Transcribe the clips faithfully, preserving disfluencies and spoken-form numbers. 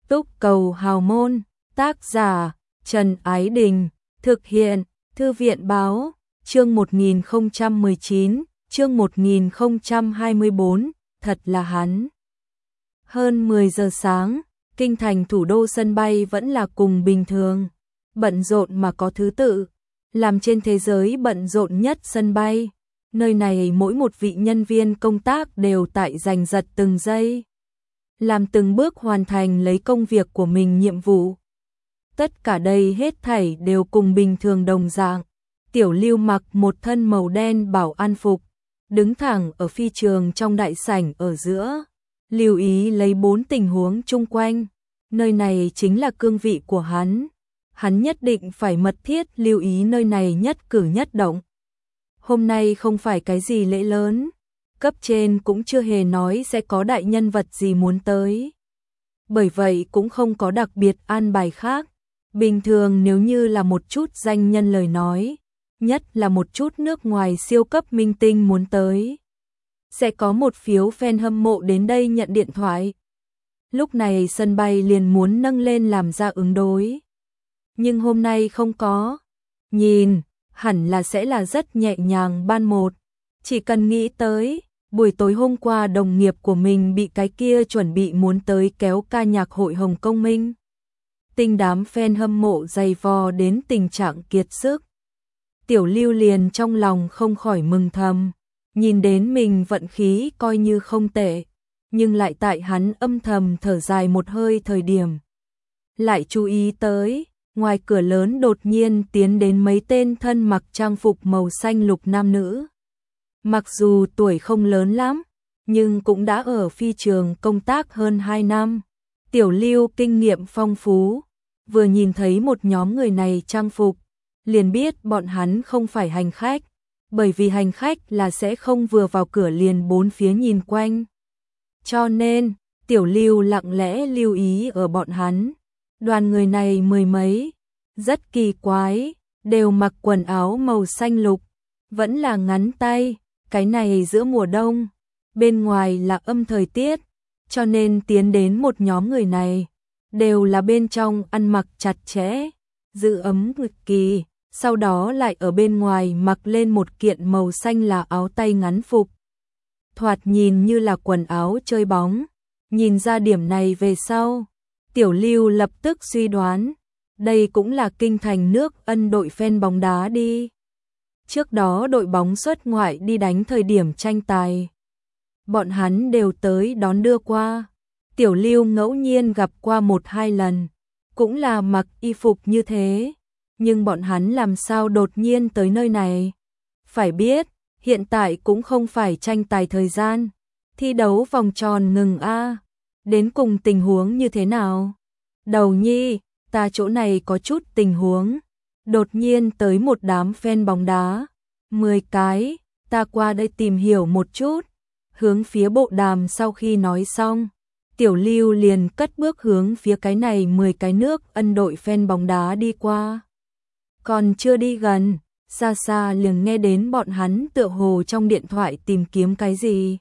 Túc Cầu Hào Môn, tác giả Trần Ái Đình, thực hiện Thư viện Báo, chương một nghìn không trăm mười chín, chương một nghìn không trăm hai mươi tư, thật là hắn. Hơn mười giờ sáng, kinh thành thủ đô sân bay vẫn là cùng bình thường, bận rộn mà có thứ tự, làm trên thế giới bận rộn nhất sân bay. Nơi này mỗi một vị nhân viên công tác đều tại giành giật từng giây, làm từng bước hoàn thành lấy công việc của mình nhiệm vụ. Tất cả đây hết thảy đều cùng bình thường đồng dạng. Tiểu Lưu mặc một thân màu đen bảo an phục, đứng thẳng ở phi trường trong đại sảnh ở giữa, lưu ý lấy bốn tình huống chung quanh. Nơi này chính là cương vị của hắn, hắn nhất định phải mật thiết lưu ý nơi này nhất cử nhất động. Hôm nay không phải cái gì lễ lớn, cấp trên cũng chưa hề nói sẽ có đại nhân vật gì muốn tới. Bởi vậy cũng không có đặc biệt an bài khác. Bình thường nếu như là một chút danh nhân lời nói, nhất là một chút nước ngoài siêu cấp minh tinh muốn tới, sẽ có một phiếu fan hâm mộ đến đây nhận điện thoại. Lúc này sân bay liền muốn nâng lên làm ra ứng đối. Nhưng hôm nay không có. Nhìn, hẳn là sẽ là rất nhẹ nhàng ban một. Chỉ cần nghĩ tới, buổi tối hôm qua đồng nghiệp của mình bị cái kia chuẩn bị muốn tới kéo ca nhạc hội Hồng Kông Minh. Tinh đám fan hâm mộ dày vò đến tình trạng kiệt sức. Tiểu Lưu liền trong lòng không khỏi mừng thầm, nhìn đến mình vận khí coi như không tệ, nhưng lại tại hắn âm thầm thở dài một hơi thời điểm. Lại chú ý tới, ngoài cửa lớn đột nhiên tiến đến mấy tên thân mặc trang phục màu xanh lục nam nữ. Mặc dù tuổi không lớn lắm, nhưng cũng đã ở phi trường công tác hơn hai năm. Tiểu Lưu kinh nghiệm phong phú, vừa nhìn thấy một nhóm người này trang phục, liền biết bọn hắn không phải hành khách, bởi vì hành khách là sẽ không vừa vào cửa liền bốn phía nhìn quanh. Cho nên, Tiểu Lưu lặng lẽ lưu ý ở bọn hắn. Đoàn người này mười mấy, rất kỳ quái, đều mặc quần áo màu xanh lục, vẫn là ngắn tay, cái này giữa mùa đông, bên ngoài là âm thời tiết, cho nên tiến đến một nhóm người này, đều là bên trong ăn mặc chặt chẽ, giữ ấm cực kỳ, sau đó lại ở bên ngoài mặc lên một kiện màu xanh là áo tay ngắn phục. Thoạt nhìn như là quần áo chơi bóng, nhìn ra điểm này về sau, Tiểu Lưu lập tức suy đoán, đây cũng là kinh thành nước Ân đội fan bóng đá đi. Trước đó đội bóng xuất ngoại đi đánh thời điểm tranh tài, bọn hắn đều tới đón đưa qua. Tiểu Lưu ngẫu nhiên gặp qua một hai lần, cũng là mặc y phục như thế, nhưng bọn hắn làm sao đột nhiên tới nơi này? Phải biết, hiện tại cũng không phải tranh tài thời gian, thi đấu vòng tròn ngừng a, đến cùng tình huống như thế nào? Đầu nhi, ta chỗ này có chút tình huống, đột nhiên tới một đám fan bóng đá, mười cái, ta qua đây tìm hiểu một chút. Hướng phía bộ đàm sau khi nói xong, Tiểu Lưu liền cất bước hướng phía cái này mười cái nước Ân đội fan bóng đá đi qua. Còn chưa đi gần, xa xa liền nghe đến bọn hắn tựa hồ trong điện thoại tìm kiếm cái gì.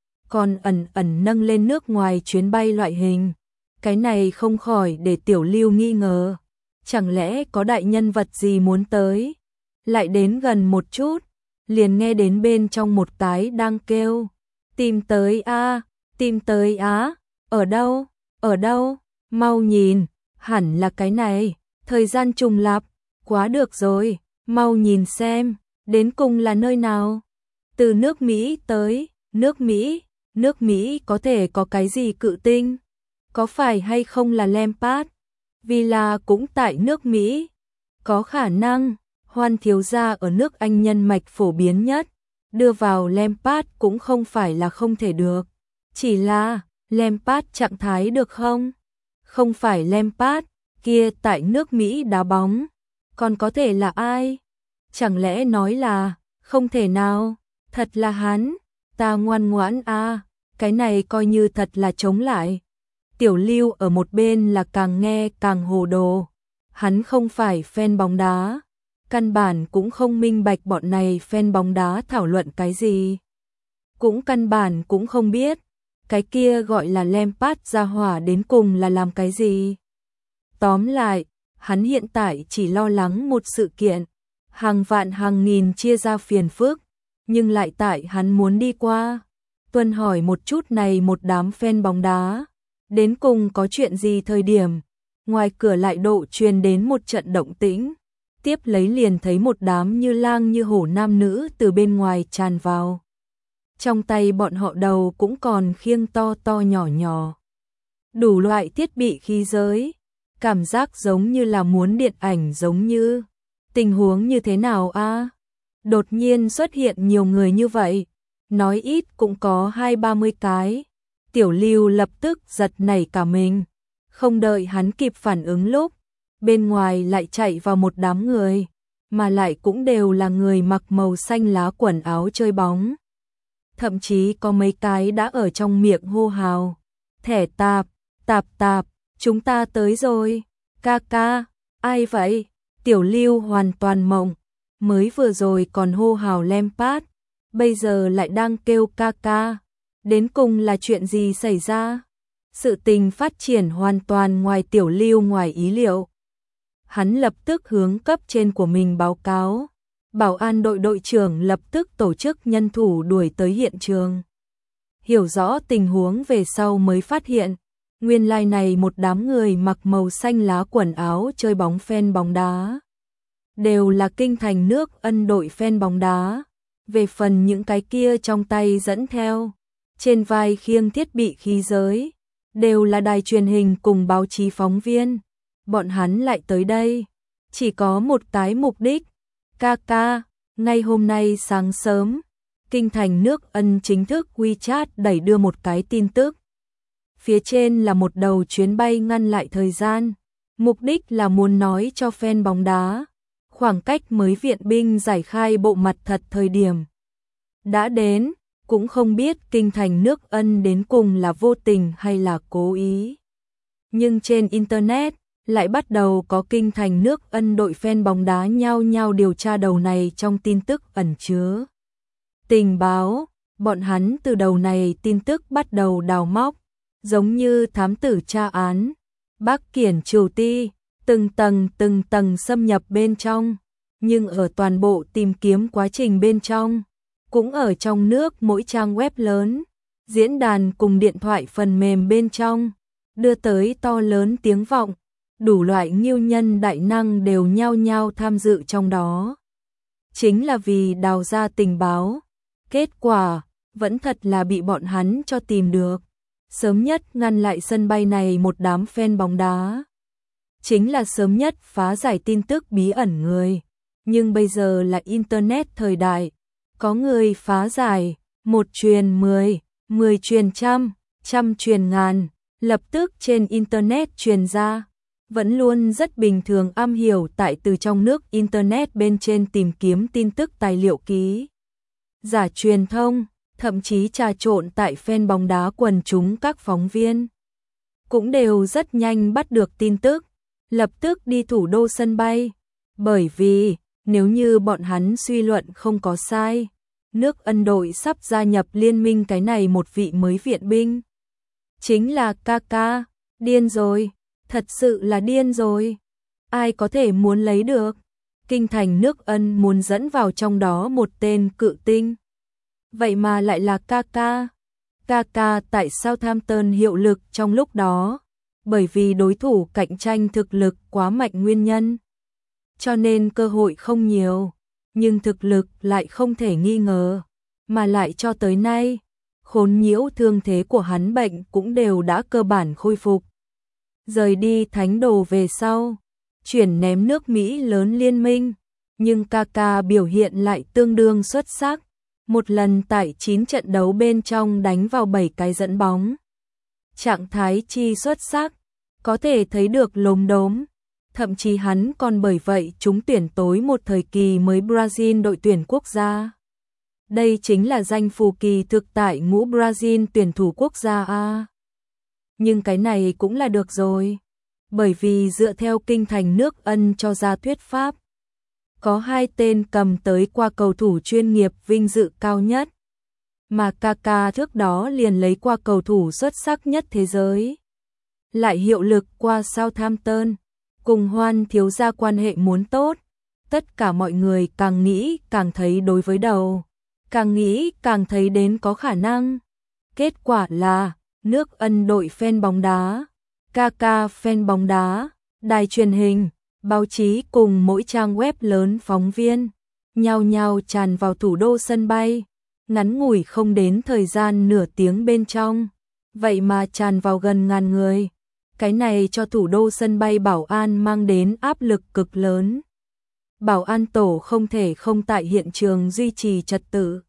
Còn ẩn ẩn nâng lên nước ngoài chuyến bay loại hình. Cái này không khỏi để Tiểu Lưu nghi ngờ. Chẳng lẽ có đại nhân vật gì muốn tới? Lại đến gần một chút, liền nghe đến bên trong một cái đang kêu. Tìm tới a, tìm tới á, ở đâu, ở đâu, mau nhìn, hẳn là cái này, thời gian trùng lặp, quá được rồi, mau nhìn xem, đến cùng là nơi nào. Từ nước Mỹ tới, nước Mỹ, nước Mỹ có thể có cái gì cự tinh, có phải hay không là Lampard, vì là cũng tại nước Mỹ, có khả năng, Hoan thiếu gia ở nước Anh nhân mạch phổ biến nhất. Đưa vào Lampard cũng không phải là không thể được. Chỉ là, Lampard trạng thái được không? Không phải Lampard, kia tại nước Mỹ đá bóng. Còn có thể là ai? Chẳng lẽ nói là, không thể nào, thật là hắn, ta ngoan ngoãn a, cái này coi như thật là chống lại. Tiểu Lưu ở một bên là càng nghe càng hồ đồ. Hắn không phải fan bóng đá. Căn bản cũng không minh bạch bọn này fan bóng đá thảo luận cái gì. Cũng căn bản cũng không biết, cái kia gọi là Lampard gia hỏa đến cùng là làm cái gì? Tóm lại, hắn hiện tại chỉ lo lắng một sự kiện, hàng vạn hàng nghìn chia ra phiền phức, nhưng lại tại hắn muốn đi qua. Tuân hỏi một chút này một đám fan bóng đá, đến cùng có chuyện gì thời điểm, ngoài cửa lại độ truyền đến một trận động tĩnh, tiếp lấy liền thấy một đám như lang như hổ nam nữ từ bên ngoài tràn vào. Trong tay bọn họ đầu cũng còn khiêng to to nhỏ nhỏ, đủ loại thiết bị khí giới, cảm giác giống như là muốn điện ảnh giống như. Tình huống như thế nào a? Đột nhiên xuất hiện nhiều người như vậy, nói ít cũng có hai ba mươi cái. Tiểu Lưu lập tức giật nảy cả mình, không đợi hắn kịp phản ứng lúc, bên ngoài lại chạy vào một đám người, mà lại cũng đều là người mặc màu xanh lá quần áo chơi bóng. Thậm chí có mấy cái đã ở trong miệng hô hào, thẻ tạp, tạp tạp, chúng ta tới rồi, ca ca, ai vậy? Tiểu Lưu hoàn toàn mộng, mới vừa rồi còn hô hào Lampard, bây giờ lại đang kêu ca ca, đến cùng là chuyện gì xảy ra? Sự tình phát triển hoàn toàn ngoài Tiểu Lưu ngoài ý liệu. Hắn lập tức hướng cấp trên của mình báo cáo, bảo an đội đội trưởng lập tức tổ chức nhân thủ đuổi tới hiện trường. Hiểu rõ tình huống về sau mới phát hiện, nguyên lai này một đám người mặc màu xanh lá quần áo chơi bóng fan bóng đá. Đều là kinh thành nước Ân đội fan bóng đá. Về phần những cái kia trong tay dẫn theo, trên vai khiêng thiết bị khí giới, đều là đài truyền hình cùng báo chí phóng viên. Bọn hắn lại tới đây, chỉ có một cái mục đích. Ca ca, ngay hôm nay sáng sớm, kinh thành nước Ân chính thức WeChat đẩy đưa một cái tin tức. Phía trên là một đầu chuyến bay ngăn lại thời gian, mục đích là muốn nói cho fan bóng đá, khoảng cách mới viện binh giải khai bộ mặt thật thời điểm đã đến, cũng không biết kinh thành nước Ân đến cùng là vô tình hay là cố ý. Nhưng trên Internet lại bắt đầu có kinh thành nước Ân đội fan bóng đá nhao nhao điều tra đầu này trong tin tức ẩn chứa tình báo, bọn hắn từ đầu này tin tức bắt đầu đào móc, giống như thám tử tra án, Bắc Kiển Triều Ti, từng tầng từng tầng xâm nhập bên trong, nhưng ở toàn bộ tìm kiếm quá trình bên trong, cũng ở trong nước mỗi trang web lớn, diễn đàn cùng điện thoại phần mềm bên trong, đưa tới to lớn tiếng vọng, đủ loại nghiêu nhân đại năng đều nhao nhao tham dự trong đó. Chính là vì đào ra tình báo, kết quả vẫn thật là bị bọn hắn cho tìm được. Sớm nhất ngăn lại sân bay này một đám fan bóng đá, chính là sớm nhất phá giải tin tức bí ẩn người. Nhưng bây giờ là Internet thời đại, có người phá giải, một truyền mười, mười truyền trăm, trăm truyền ngàn, lập tức trên Internet truyền ra. Vẫn luôn rất bình thường am hiểu tại từ trong nước Internet bên trên tìm kiếm tin tức tài liệu ký. Giả truyền thông, thậm chí trà trộn tại fan bóng đá quần chúng các phóng viên. Cũng đều rất nhanh bắt được tin tức, lập tức đi thủ đô sân bay. Bởi vì, nếu như bọn hắn suy luận không có sai, nước Ân đội sắp gia nhập liên minh cái này một vị mới viện binh. Chính là ca ca, điên rồi, thật sự là điên rồi. Ai có thể muốn lấy được? Kinh thành nước Ân muốn dẫn vào trong đó một tên cự tinh. Vậy mà lại là ca ca. Ca ca tại Southampton hiệu lực trong lúc đó, bởi vì đối thủ cạnh tranh thực lực quá mạnh nguyên nhân. Cho nên cơ hội không nhiều, nhưng thực lực lại không thể nghi ngờ, mà lại cho tới nay, khốn nhiễu thương thế của hắn bệnh cũng đều đã cơ bản khôi phục. Rời đi thánh đồ về sau, chuyển ném nước Mỹ lớn liên minh, nhưng ca ca biểu hiện lại tương đương xuất sắc. Một lần tại chín trận đấu bên trong đánh vào bảy cái dẫn bóng. Trạng thái chi xuất sắc, có thể thấy được lốm đốm. Thậm chí hắn còn bởi vậy trúng tuyển tối một thời kỳ mới Brazil đội tuyển quốc gia. Đây chính là danh phù kỳ thực tại ngũ Brazil tuyển thủ quốc gia a. Nhưng cái này cũng là được rồi. Bởi vì dựa theo kinh thành nước Ân cho ra thuyết pháp, có hai tên cầm tới qua cầu thủ chuyên nghiệp vinh dự cao nhất. mà Kaka trước đó liền lấy qua cầu thủ xuất sắc nhất thế giới. Lại hiệu lực qua Southampton, cùng Hoan thiếu gia quan hệ muốn tốt. Tất cả mọi người càng nghĩ càng thấy đối với đầu, càng nghĩ càng thấy đến có khả năng. Kết quả là, nước Ấn đội fan bóng đá, Kaka fan bóng đá, đài truyền hình, báo chí cùng mỗi trang web lớn phóng viên, nhao nhao tràn vào thủ đô sân bay. Ngắn ngủi không đến thời gian nửa tiếng bên trong, vậy mà tràn vào gần ngàn người. Cái này cho thủ đô sân bay bảo an mang đến áp lực cực lớn. Bảo an tổ không thể không tại hiện trường duy trì trật tự.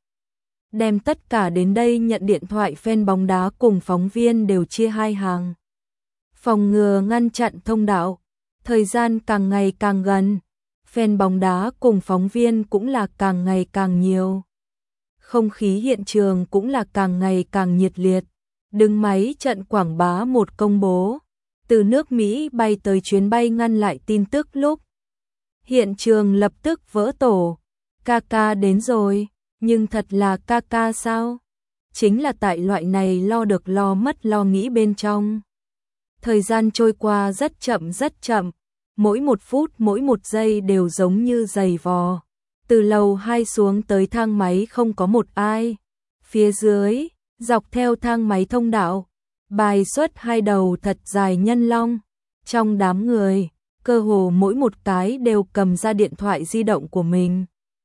Đem tất cả đến đây nhận điện thoại fan bóng đá cùng phóng viên đều chia hai hàng. Phòng ngừa ngăn chặn thông đạo. Thời gian càng ngày càng gần, fan bóng đá cùng phóng viên cũng là càng ngày càng nhiều. Không khí hiện trường cũng là càng ngày càng nhiệt liệt. Đứng máy trận quảng bá một công bố. Từ nước Mỹ bay tới chuyến bay ngăn lại tin tức lúc. Hiện trường lập tức vỡ tổ. Kaka đến rồi, nhưng thật là Kaka sao? Chính là tại loại này lo được lo mất lo nghĩ bên trong. Thời gian trôi qua rất chậm rất chậm. Mỗi một phút mỗi một giây đều giống như giày vò. Từ lầu hai xuống tới thang máy không có một ai. Phía dưới, dọc theo thang máy thông đạo, bài xuất hai đầu thật dài nhân long. Trong đám người, cơ hồ mỗi một cái đều cầm ra điện thoại di động của mình.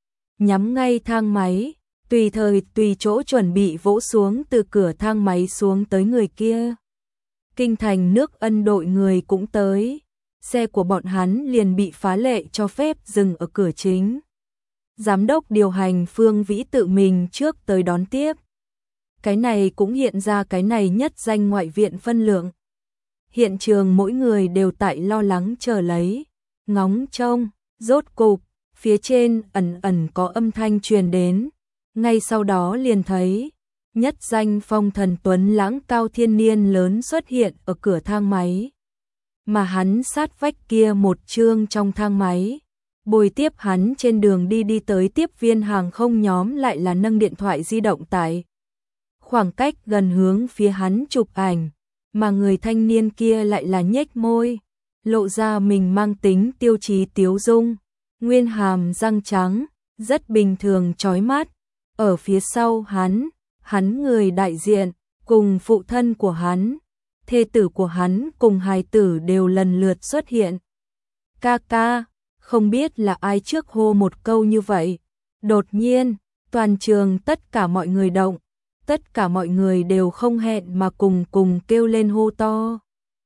Nhắm ngay thang máy, tùy thời tùy chỗ chuẩn bị vỗ xuống từ cửa thang máy xuống tới người kia. Kinh thành nước Ấn đội người cũng tới. Xe của bọn hắn liền bị phá lệ cho phép dừng ở cửa chính. Giám đốc điều hành Phương Vĩ tự mình trước tới đón tiếp. Cái này cũng hiện ra cái này nhất danh ngoại viện phân lượng. Hiện trường mỗi người đều tại lo lắng chờ lấy, ngóng trông, rốt cục, phía trên ẩn ẩn có âm thanh truyền đến. Ngay sau đó liền thấy, nhất danh phong thần tuấn lãng cao thiên niên lớn xuất hiện ở cửa thang máy. Mà hắn sát vách kia một chương trong thang máy. Bồi tiếp hắn trên đường đi đi tới tiếp viên hàng không nhóm lại là nâng điện thoại di động tại khoảng cách gần hướng phía hắn chụp ảnh, mà người thanh niên kia lại là nhếch môi, lộ ra mình mang tính tiêu chí tiếu dung, nguyên hàm răng trắng, rất bình thường chói mắt. Ở phía sau hắn, hắn người đại diện, cùng phụ thân của hắn, thê tử của hắn cùng hài tử đều lần lượt xuất hiện. Kaka, không biết là ai trước hô một câu như vậy. Đột nhiên, toàn trường tất cả mọi người động, tất cả mọi người đều không hẹn mà cùng cùng kêu lên hô to.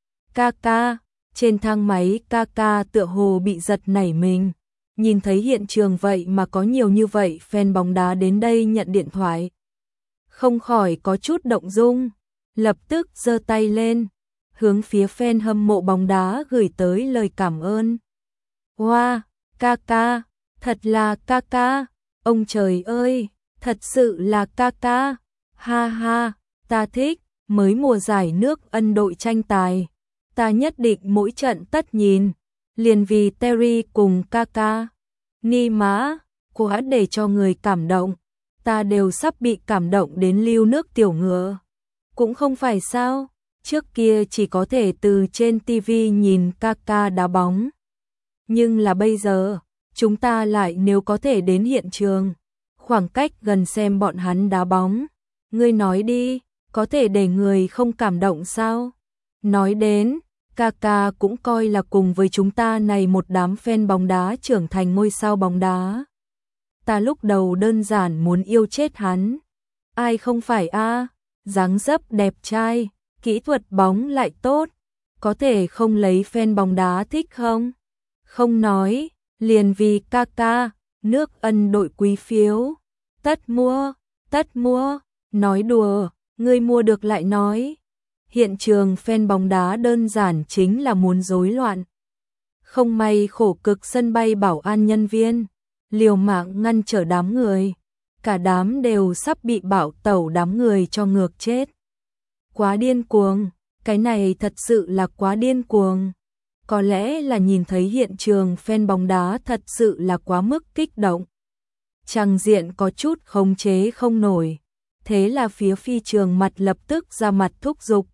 Kaka, trên thang máy Kaka tựa hồ bị giật nảy mình. Nhìn thấy hiện trường vậy mà có nhiều như vậy fan bóng đá đến đây nhận điện thoại. Không khỏi có chút động dung, lập tức giơ tay lên, hướng phía fan hâm mộ bóng đá gửi tới lời cảm ơn. Wow, Kaka, thật là Kaka, ông trời ơi, thật sự là Kaka, ha ha, ta thích, mới mùa giải nước Ấn đội tranh tài, ta nhất định mỗi trận tất nhìn, liền vì Terry cùng Kaka, ni má, quá để cho người cảm động, ta đều sắp bị cảm động đến lưu nước tiểu ngựa. Cũng không phải sao, trước kia chỉ có thể từ trên ti vi nhìn Kaka đá bóng. Nhưng là bây giờ, chúng ta lại nếu có thể đến hiện trường, khoảng cách gần xem bọn hắn đá bóng. Ngươi nói đi, có thể để người không cảm động sao? Nói đến, Kaka cũng coi là cùng với chúng ta này một đám fan bóng đá trưởng thành ngôi sao bóng đá. Ta lúc đầu đơn giản muốn yêu chết hắn. Ai không phải a? Dáng dấp đẹp trai, kỹ thuật bóng lại tốt, có thể không lấy fan bóng đá thích không? Không nói, liền vì Kaka, nước Ấn đội quý phiếu. Tất mua, tất mua, nói đùa, ngươi mua được lại nói. Hiện trường fan bóng đá đơn giản chính là muốn rối loạn. Không may khổ cực sân bay bảo an nhân viên, liều mạng ngăn trở đám người. Cả đám đều sắp bị bảo tẩu đám người cho ngược chết. Quá điên cuồng, cái này thật sự là quá điên cuồng. Có lẽ là nhìn thấy hiện trường fan bóng đá thật sự là quá mức kích động. Tràng diện có chút khống chế không nổi. Thế là phía phi trường mặt lập tức ra mặt thúc giục.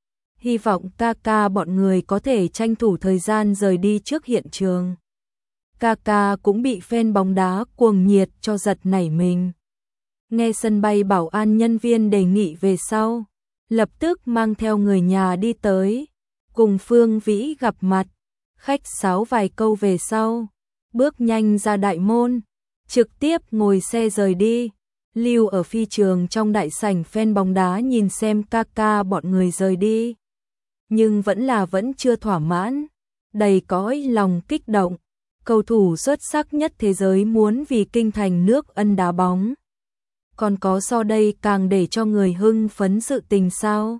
Hy vọng ca ca bọn người có thể tranh thủ thời gian rời đi trước hiện trường. Ca ca cũng bị fan bóng đá cuồng nhiệt cho giật nảy mình. Nghe sân bay bảo an nhân viên đề nghị về sau, lập tức mang theo người nhà đi tới, cùng Phương Vĩ gặp mặt, khách sáo vài câu về sau, bước nhanh ra đại môn, trực tiếp ngồi xe rời đi. Lưu ở phi trường trong đại sảnh fan bóng đá nhìn xem ca ca bọn người rời đi, nhưng vẫn là vẫn chưa thỏa mãn, đầy cõi lòng kích động. Cầu thủ xuất sắc nhất thế giới muốn vì kinh thành nước Ân đá bóng. Còn có so đây càng để cho người hưng phấn sự tình sao?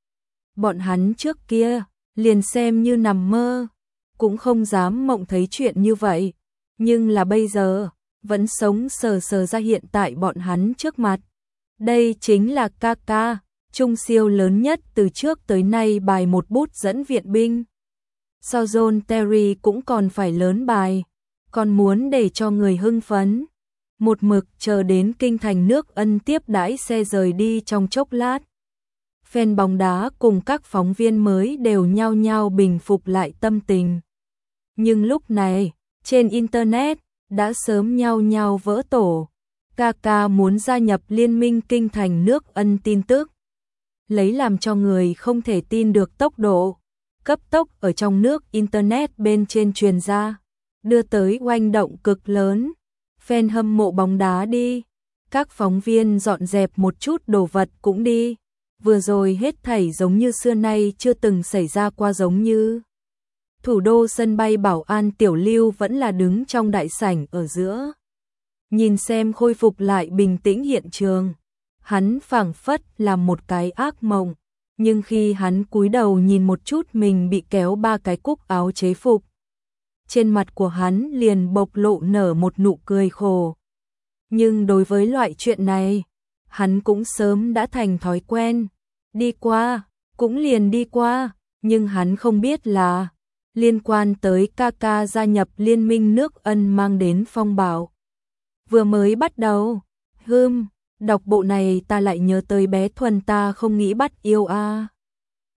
Bọn hắn trước kia, liền xem như nằm mơ, cũng không dám mộng thấy chuyện như vậy. Nhưng là bây giờ, vẫn sống sờ sờ ra hiện tại bọn hắn trước mặt. Đây chính là ca ca, trung siêu lớn nhất từ trước tới nay bài một bút dẫn viện binh. So John Terry cũng còn phải lớn bài, còn muốn để cho người hưng phấn. Một mực chờ đến kinh thành nước Ân tiếp đãi xe rời đi trong chốc lát. Fan bóng đá cùng các phóng viên mới đều nhao nhao bình phục lại tâm tình. Nhưng lúc này, trên Internet, đã sớm nhao nhao vỡ tổ. ca ca muốn gia nhập liên minh kinh thành nước Ân tin tức. Lấy làm cho người không thể tin được tốc độ. Cấp tốc ở trong nước Internet bên trên truyền ra, đưa tới oanh động cực lớn. Fan hâm mộ bóng đá đi, các phóng viên dọn dẹp một chút đồ vật cũng đi. Vừa rồi hết thảy giống như xưa nay chưa từng xảy ra qua giống như. Thủ đô sân bay bảo an Tiểu Lưu vẫn là đứng trong đại sảnh ở giữa. Nhìn xem khôi phục lại bình tĩnh hiện trường, hắn phảng phất là một cái ác mộng. Nhưng khi hắn cúi đầu nhìn một chút mình bị kéo ba cái cúc áo chế phục, trên mặt của hắn liền bộc lộ nở một nụ cười khổ. Nhưng đối với loại chuyện này, hắn cũng sớm đã thành thói quen. Đi qua, cũng liền đi qua, nhưng hắn không biết là liên quan tới ca ca gia nhập liên minh nước Ân mang đến phong bạo. Vừa mới bắt đầu, hừm, đọc bộ này ta lại nhớ tới bé Thuần ta không nghĩ bắt yêu a.